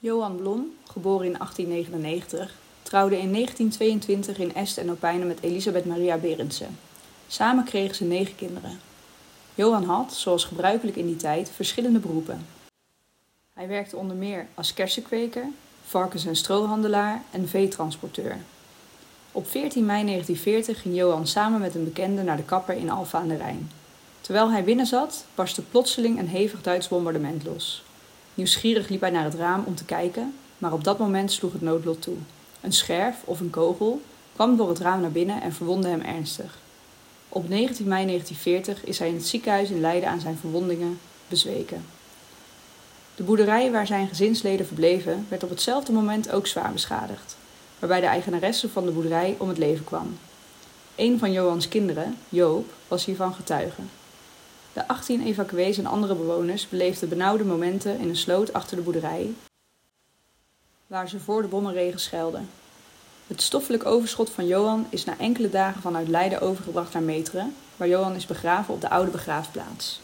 Johan Blom, geboren in 1899, trouwde in 1922 in Est en Opijnen met Elisabeth Maria Berendsen. Samen kregen ze 9 kinderen. Johan had, zoals gebruikelijk in die tijd, verschillende beroepen. Hij werkte onder meer als kersenkweker, varkens- en strohandelaar en veetransporteur. Op 14 mei 1940 ging Johan samen met een bekende naar de kapper in Alphen aan de Rijn. Terwijl hij binnen zat, barstte plotseling een hevig Duits bombardement los. Nieuwsgierig liep hij naar het raam om te kijken, maar op dat moment sloeg het noodlot toe. Een scherf of een kogel kwam door het raam naar binnen en verwondde hem ernstig. Op 19 mei 1940 is hij in het ziekenhuis in Leiden aan zijn verwondingen bezweken. De boerderij waar zijn gezinsleden verbleven werd op hetzelfde moment ook zwaar beschadigd, waarbij de eigenaresse van de boerderij om het leven kwam. Een van Johans kinderen, Joop, was hiervan getuige. De 18 evacuees en andere bewoners beleefden benauwde momenten in een sloot achter de boerderij, waar ze voor de bommenregen schuilden. Het stoffelijk overschot van Johan is na enkele dagen vanuit Leiden overgebracht naar Meteren, waar Johan is begraven op de oude begraafplaats.